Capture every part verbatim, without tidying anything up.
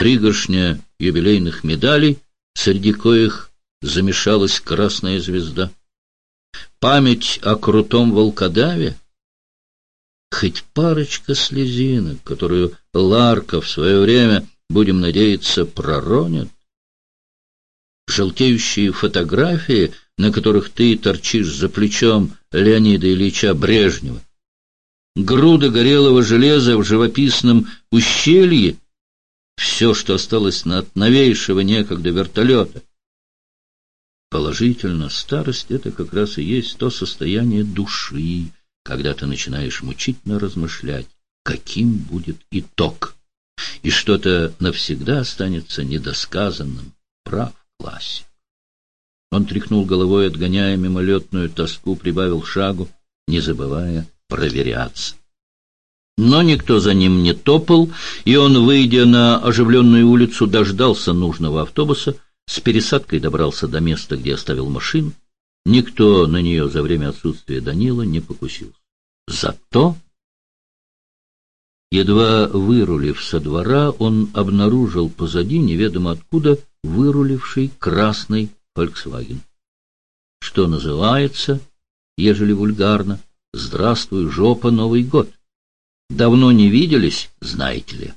пригоршня юбилейных медалей, среди коих замешалась красная звезда. Память о крутом волкодаве, хоть парочка слезинок, которую Ларка в свое время, будем надеяться, проронит. Желтеющие фотографии, на которых ты торчишь за плечом Леонида Ильича Брежнева, груда горелого железа в живописном ущелье, все, что осталось от новейшего некогда вертолета. Положительно, старость — это как раз и есть то состояние души, когда ты начинаешь мучительно размышлять, каким будет итог, и что-то навсегда останется недосказанным. Прав классик. Он тряхнул головой, отгоняя мимолетную тоску, прибавил шагу, не забывая проверяться. Но никто за ним не топал, и он, выйдя на оживленную улицу, дождался нужного автобуса, с пересадкой добрался до места, где оставил машину. Никто на нее за время отсутствия Данила не покусился. Зато, едва вырулив со двора, он обнаружил позади, неведомо откуда, выруливший красный «Фольксваген». Что называется, ежели вульгарно, «Здравствуй, жопа, Новый год». Давно не виделись, знаете ли.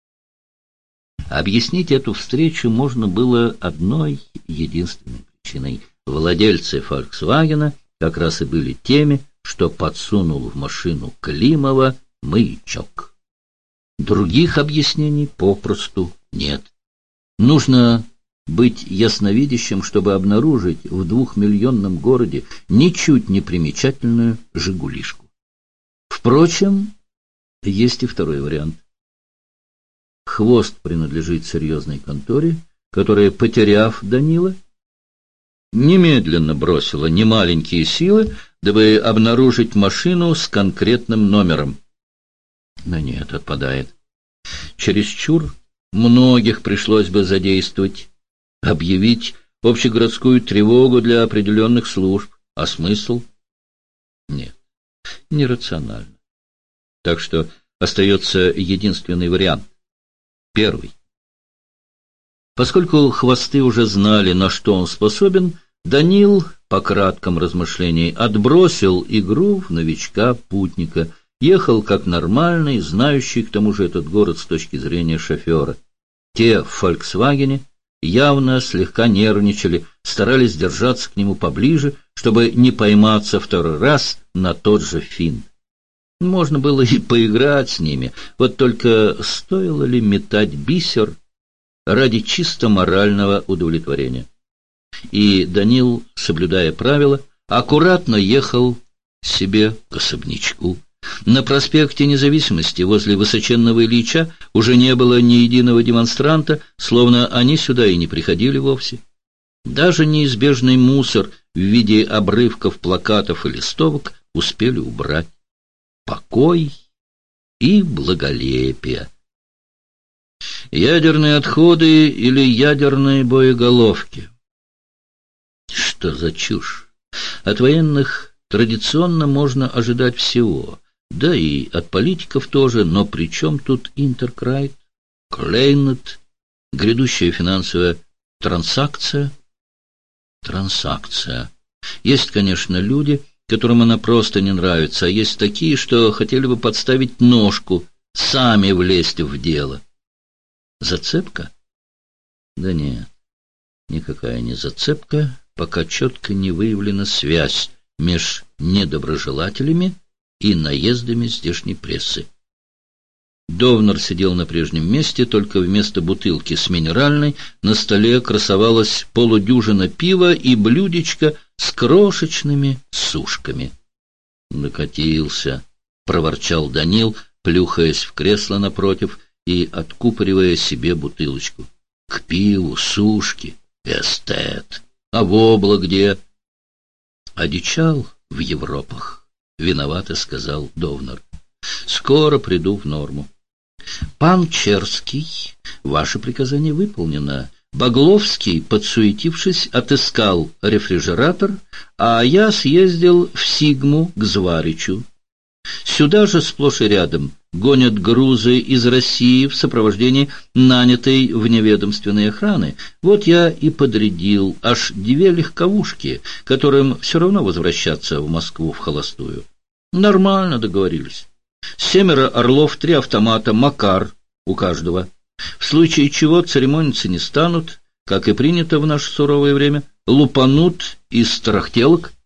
Объяснить эту встречу можно было одной единственной причиной. Владельцы «Фольксвагена» как раз и были теми, что подсунул в машину Климова маячок. Других объяснений попросту нет. Нужно быть ясновидящим, чтобы обнаружить в двухмиллионном городе ничуть не примечательную «Жигулишку». Впрочем, есть и второй вариант. Хвост принадлежит серьезной конторе, которая, потеряв Данила, немедленно бросила немаленькие силы, дабы обнаружить машину с конкретным номером. Но нет, отпадает. Чересчур многих пришлось бы задействовать, объявить общегородскую тревогу для определенных служб. А смысл? Нет, нерационально. Так что остается единственный вариант. Первый. Поскольку хвосты уже знали, на что он способен, Данил, по кратком размышлении, отбросил игру в новичка-путника, ехал как нормальный, знающий к тому же этот город с точки зрения шофера. Те в «Фольксвагене» явно слегка нервничали, старались держаться к нему поближе, чтобы не пойматься второй раз на тот же финт. Можно было и поиграть с ними, вот только стоило ли метать бисер ради чисто морального удовлетворения. И Данил, соблюдая правила, аккуратно ехал себе к особнячку. На проспекте Независимости возле высоченного Ильича уже не было ни единого демонстранта, словно они сюда и не приходили вовсе. Даже неизбежный мусор в виде обрывков плакатов и листовок успели убрать. Покой и благолепие. Ядерные отходы или ядерные боеголовки. Что за чушь? От военных традиционно можно ожидать всего, да и от политиков тоже, но при чем тут Интеркрайт, Клейнет, грядущая финансовая транзакция? Транзакция. Есть, конечно, люди, которым она просто не нравится, а есть такие, что хотели бы подставить ножку, сами влезть в дело. Зацепка? Да нет, никакая не зацепка, пока четко не выявлена связь между недоброжелателями и наездами здешней прессы. Довнер сидел на прежнем месте, только вместо бутылки с минеральной на столе красовалась полудюжина пива и блюдечко с крошечными сушками. «Накатился», — проворчал Данил, плюхаясь в кресло напротив и откупоривая себе бутылочку. «К пиву сушки, эстет. А вобла где?» «Одичал в Европах», — виновато сказал Довнер. «Скоро приду в норму». «Пан Черский, ваше приказание выполнено. Багловский, подсуетившись, отыскал рефрижератор, а я съездил в Сигму к Зваричу. Сюда же сплошь и рядом гонят грузы из России в сопровождении нанятой вневедомственной охраны. Вот я и подрядил аж две легковушки, которым все равно возвращаться в Москву вхолостую. Нормально договорились. Семеро орлов, три автомата, Макар у каждого. В случае чего церемониться не станут, как и принято в наше суровое время, лупанут из тарахтелок.